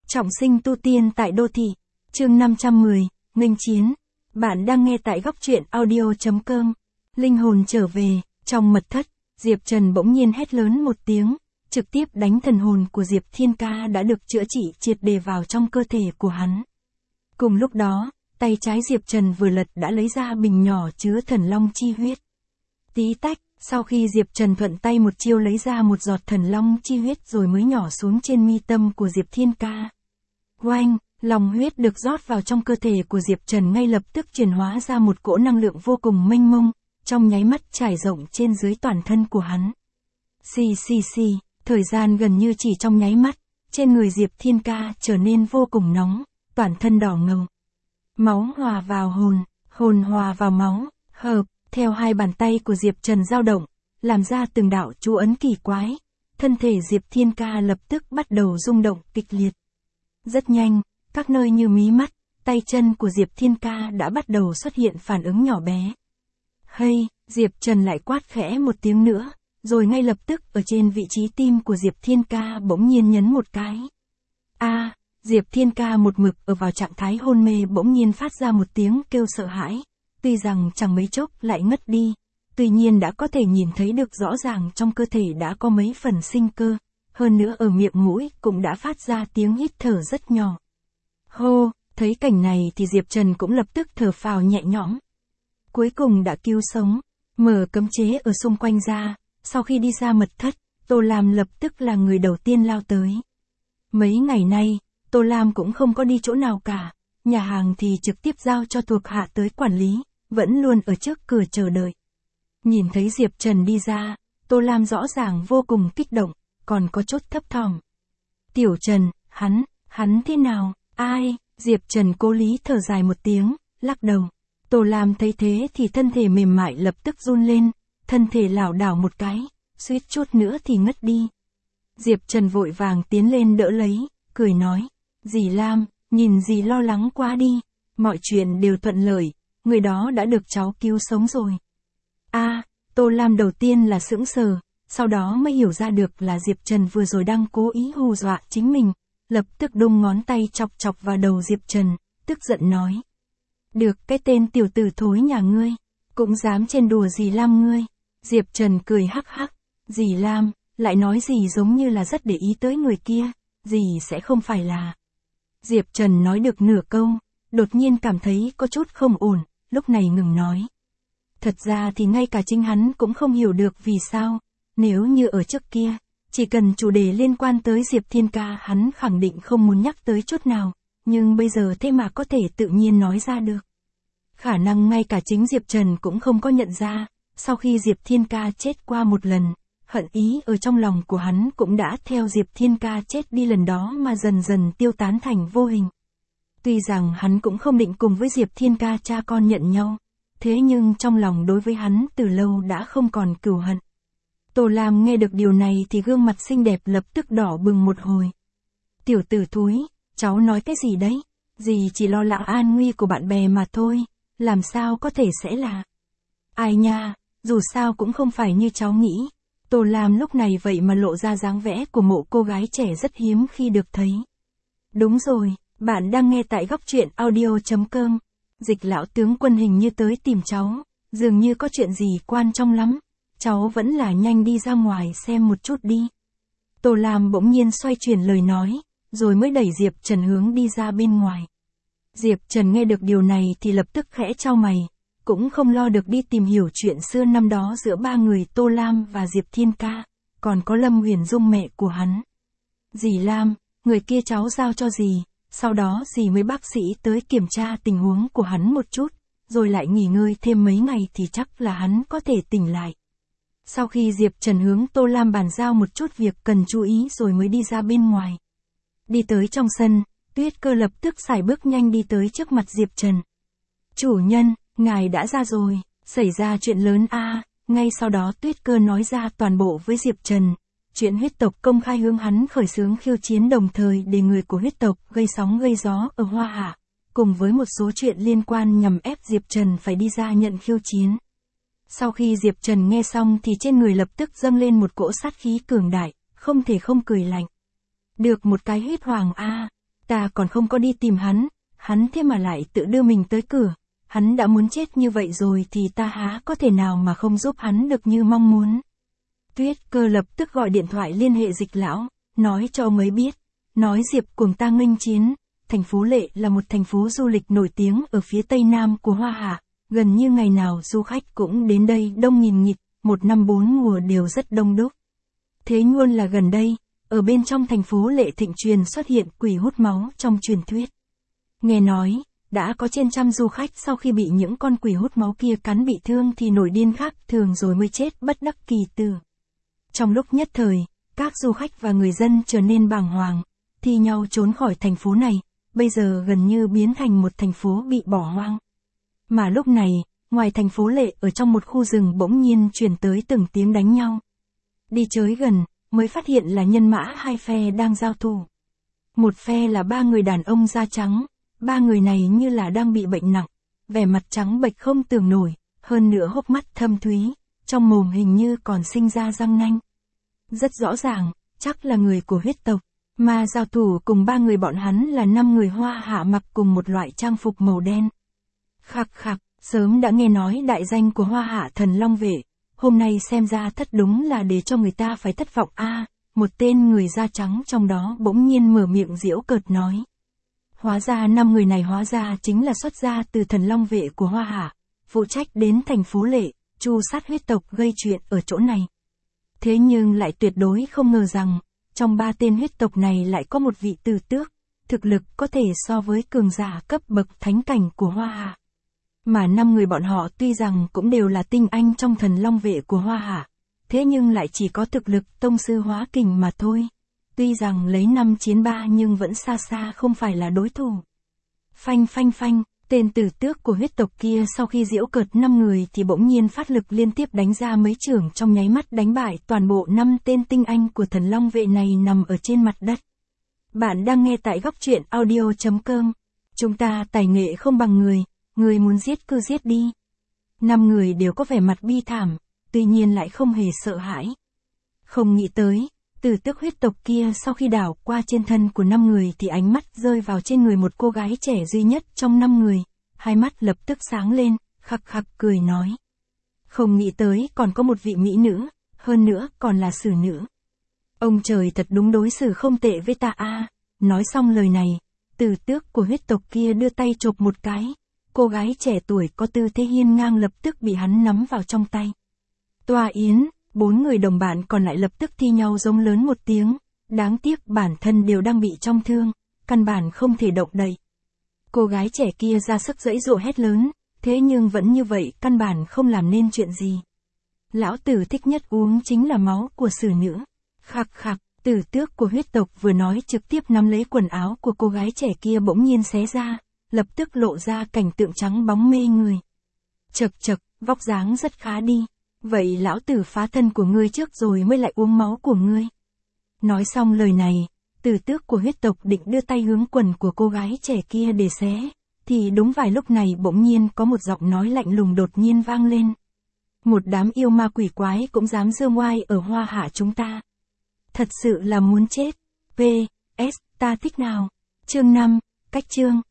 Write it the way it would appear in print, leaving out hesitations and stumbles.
Trọng sinh tu tiên tại đô thị. Chương 510, nghênh chiến. Bạn đang nghe tại góc truyện audio.com. Linh hồn trở về, trong mật thất, Diệp Trần bỗng nhiên hét lớn một tiếng, trực tiếp đánh thần hồn của Diệp Thiên Ca đã được chữa trị triệt để vào trong cơ thể của hắn. Cùng lúc đó, tay trái Diệp Trần vừa lật đã lấy ra bình nhỏ chứa thần long chi huyết. Tí tách, sau khi Diệp Trần thuận tay một chiêu lấy ra một giọt thần long chi huyết rồi mới nhỏ xuống trên mi tâm của Diệp Thiên Ca. Oanh, lòng huyết được rót vào trong cơ thể của Diệp Trần ngay lập tức chuyển hóa ra một cỗ năng lượng vô cùng mênh mông, trong nháy mắt trải rộng trên dưới toàn thân của hắn. Xì, thời gian gần như chỉ trong nháy mắt, trên người Diệp Thiên Ca trở nên vô cùng nóng, toàn thân đỏ ngầu. Máu hòa vào hồn, hồn hòa vào máu, hợp, theo hai bàn tay của Diệp Trần dao động, làm ra từng đạo chú ấn kỳ quái, thân thể Diệp Thiên Ca lập tức bắt đầu rung động kịch liệt. Rất nhanh, các nơi như mí mắt, tay chân của Diệp Thiên Ca đã bắt đầu xuất hiện phản ứng nhỏ bé. Hey, Diệp Trần lại quát khẽ một tiếng nữa, rồi ngay lập tức ở trên vị trí tim của Diệp Thiên Ca bỗng nhiên nhấn một cái. Diệp Thiên Ca một mực ở vào trạng thái hôn mê bỗng nhiên phát ra một tiếng kêu sợ hãi, tuy rằng chẳng mấy chốc lại ngất đi, tuy nhiên đã có thể nhìn thấy được rõ ràng trong cơ thể đã có mấy phần sinh cơ, hơn nữa ở miệng mũi cũng đã phát ra tiếng hít thở rất nhỏ. Hô, thấy cảnh này thì Diệp Trần cũng lập tức thở phào nhẹ nhõm. Cuối cùng đã cứu sống, mở cấm chế ở xung quanh ra, sau khi đi ra mật thất, Tô Lam lập tức là người đầu tiên lao tới. Mấy ngày nay, Tô Lam cũng không có đi chỗ nào cả, nhà hàng thì trực tiếp giao cho thuộc hạ tới quản lý, vẫn luôn ở trước cửa chờ đợi. Nhìn thấy Diệp Trần đi ra, Tô Lam rõ ràng vô cùng kích động, còn có chút thấp thỏm. Tiểu Trần, hắn thế nào? Ai? Diệp Trần cố lý thở dài một tiếng, lắc đầu. Tô Lam thấy thế thì thân thể mềm mại lập tức run lên, thân thể lảo đảo một cái, suýt chút nữa thì ngất đi. Diệp Trần vội vàng tiến lên đỡ lấy, cười nói, dì Lam, nhìn dì lo lắng quá đi, mọi chuyện đều thuận lợi, người đó đã được cháu cứu sống rồi. Tô Lam đầu tiên là sững sờ, sau đó mới hiểu ra được là Diệp Trần vừa rồi đang cố ý hù dọa chính mình, lập tức đung ngón tay chọc chọc vào đầu Diệp Trần, tức giận nói. Được cái tên tiểu tử thối nhà ngươi, cũng dám trên đùa dì Lam ngươi. Diệp Trần cười hắc hắc, dì Lam, lại nói gì giống như là rất để ý tới người kia, dì sẽ không phải là. Diệp Trần nói được nửa câu, đột nhiên cảm thấy có chút không ổn, lúc này ngừng nói. Thật ra thì ngay cả chính hắn cũng không hiểu được vì sao, nếu như ở trước kia, chỉ cần chủ đề liên quan tới Diệp Thiên Ca hắn khẳng định không muốn nhắc tới chút nào, nhưng bây giờ thế mà có thể tự nhiên nói ra được. Khả năng ngay cả chính Diệp Trần cũng không có nhận ra, sau khi Diệp Thiên Ca chết qua một lần, hận ý ở trong lòng của hắn cũng đã theo Diệp Thiên Ca chết đi lần đó mà dần dần tiêu tán thành vô hình. Tuy rằng hắn cũng không định cùng với Diệp Thiên Ca cha con nhận nhau, thế nhưng trong lòng đối với hắn từ lâu đã không còn cừu hận. Tô Lam nghe được điều này thì gương mặt xinh đẹp lập tức đỏ bừng một hồi. Tiểu tử thúi, cháu nói cái gì đấy? Dì chỉ lo lắng an nguy của bạn bè mà thôi, làm sao có thể sẽ là. Ai nha, dù sao cũng không phải như cháu nghĩ. Tô Lam lúc này vậy mà lộ ra dáng vẻ của một cô gái trẻ rất hiếm khi được thấy. Đúng rồi, bạn đang nghe tại góc truyện audio.com. Dịch lão tướng quân hình như tới tìm cháu, dường như có chuyện gì quan trọng lắm. Cháu vẫn là nhanh đi ra ngoài xem một chút đi. Tô Lam bỗng nhiên xoay chuyển lời nói, rồi mới đẩy Diệp Trần hướng đi ra bên ngoài. Diệp Trần nghe được điều này thì lập tức khẽ chau mày, cũng không lo được đi tìm hiểu chuyện xưa năm đó giữa ba người Tô Lam và Diệp Thiên Ca, còn có Lâm Huyền Dung mẹ của hắn. Dì Lam, người kia cháu giao cho dì, sau đó dì mới bác sĩ tới kiểm tra tình huống của hắn một chút, rồi lại nghỉ ngơi thêm mấy ngày thì chắc là hắn có thể tỉnh lại. Sau khi Diệp Trần hướng Tô Lam bàn giao một chút việc cần chú ý rồi mới đi ra bên ngoài. Đi tới trong sân, Tuyết Cơ lập tức sải bước nhanh đi tới trước mặt Diệp Trần. Chủ nhân, ngài đã ra rồi, xảy ra chuyện lớn ngay sau đó Tuyết Cơ nói ra toàn bộ với Diệp Trần. Chuyện huyết tộc công khai hướng hắn khởi xướng khiêu chiến đồng thời để người của huyết tộc gây sóng gây gió ở Hoa Hạ, cùng với một số chuyện liên quan nhằm ép Diệp Trần phải đi ra nhận khiêu chiến. Sau khi Diệp Trần nghe xong thì trên người lập tức dâng lên một cỗ sát khí cường đại, không thể không cười lạnh. Được một cái huyết hoàng Ta còn không có đi tìm hắn thế mà lại tự đưa mình tới cửa. Hắn đã muốn chết như vậy rồi thì ta há có thể nào mà không giúp hắn được như mong muốn. Tuyết Cơ lập tức gọi điện thoại liên hệ Dịch lão, nói cho ông ấy biết. Nói Diệp Cuồng ta nghênh chiến. Thành phố Lệ là một thành phố du lịch nổi tiếng ở phía tây nam của Hoa Hạ. Gần như ngày nào du khách cũng đến đây đông nghìn nghịt, một năm bốn mùa đều rất đông đúc. Thế luôn là gần đây, ở bên trong thành phố Lệ thịnh truyền xuất hiện quỷ hút máu trong truyền thuyết. Nghe nói, đã có trên trăm du khách sau khi bị những con quỷ hút máu kia cắn bị thương thì nổi điên khác thường rồi mới chết bất đắc kỳ tử. Trong lúc nhất thời, các du khách và người dân trở nên bàng hoàng, thi nhau trốn khỏi thành phố này, bây giờ gần như biến thành một thành phố bị bỏ hoang. Mà lúc này, ngoài thành phố Lệ ở trong một khu rừng bỗng nhiên truyền tới từng tiếng đánh nhau. Đi tới gần, mới phát hiện là nhân mã hai phe đang giao thủ. Một phe là ba người đàn ông da trắng, ba người này như là đang bị bệnh nặng, vẻ mặt trắng bệch không tưởng nổi, hơn nữa hốc mắt thâm thúy, trong mồm hình như còn sinh ra răng nanh. Rất rõ ràng, chắc là người của huyết tộc, mà giao thủ cùng ba người bọn hắn là 5 người Hoa Hạ mặc cùng một loại trang phục màu đen. Khặc khặc, sớm đã nghe nói đại danh của Hoa Hạ Thần Long Vệ, hôm nay xem ra thất đúng là để cho người ta phải thất vọng a. Một tên người da trắng trong đó bỗng nhiên mở miệng giễu cợt nói. Hóa ra 5 người này hóa ra chính là xuất gia từ Thần Long Vệ của Hoa Hạ, phụ trách đến thành phố Lệ, tru sát huyết tộc gây chuyện ở chỗ này. Thế nhưng lại tuyệt đối không ngờ rằng, trong 3 tên huyết tộc này lại có một vị tử tước, thực lực có thể so với cường giả cấp bậc thánh cảnh của Hoa Hạ. Mà 5 người bọn họ tuy rằng cũng đều là tinh anh trong Thần Long Vệ của Hoa Hạ, thế nhưng lại chỉ có thực lực tông sư hóa kình mà thôi. Tuy rằng lấy 5 chiến 3 nhưng vẫn xa xa không phải là đối thủ. Phanh phanh phanh, tên tử tước của huyết tộc kia sau khi giễu cợt 5 người thì bỗng nhiên phát lực liên tiếp đánh ra mấy chưởng trong nháy mắt đánh bại toàn bộ 5 tên tinh anh của Thần Long Vệ này nằm ở trên mặt đất. Bạn đang nghe tại góc truyện audio.com. Chúng ta tài nghệ không bằng người muốn giết cứ giết đi. 5 người đều có vẻ mặt bi thảm, tuy nhiên lại không hề sợ hãi. Không nghĩ tới, tử tước huyết tộc kia sau khi đảo qua trên thân của 5 người thì ánh mắt rơi vào trên người một cô gái trẻ duy nhất trong 5 người, hai mắt lập tức sáng lên, khặc khặc cười nói. Không nghĩ tới còn có một vị mỹ nữ, hơn nữa còn là xử nữ. Ông trời thật đúng đối xử không tệ với ta a. Nói xong lời này, tử tước của huyết tộc kia đưa tay chộp một cái, cô gái trẻ tuổi có tư thế hiên ngang lập tức bị hắn nắm vào trong tay. Tòa yến, 4 người đồng bạn còn lại lập tức thi nhau giống lớn một tiếng, đáng tiếc bản thân đều đang bị trong thương, căn bản không thể động đậy. Cô gái trẻ kia ra sức giãy giụa hét lớn, thế nhưng vẫn như vậy căn bản không làm nên chuyện gì. Lão tử thích nhất uống chính là máu của xử nữ. Khặc khặc, tử tước của huyết tộc vừa nói trực tiếp nắm lấy quần áo của cô gái trẻ kia bỗng nhiên xé ra, lập tức lộ ra cảnh tượng trắng bóng mê người. Chậc chậc, vóc dáng rất khá đi. Vậy lão tử phá thân của ngươi trước rồi mới lại uống máu của ngươi. Nói xong lời này, tử tước của huyết tộc định đưa tay hướng quần của cô gái trẻ kia để xé, thì đúng vài lúc này bỗng nhiên có một giọng nói lạnh lùng đột nhiên vang lên. Một đám yêu ma quỷ quái cũng dám dương oai ở Hoa Hạ chúng ta. Thật sự là muốn chết. PS, ta thích nào. Chương 5, cách chương.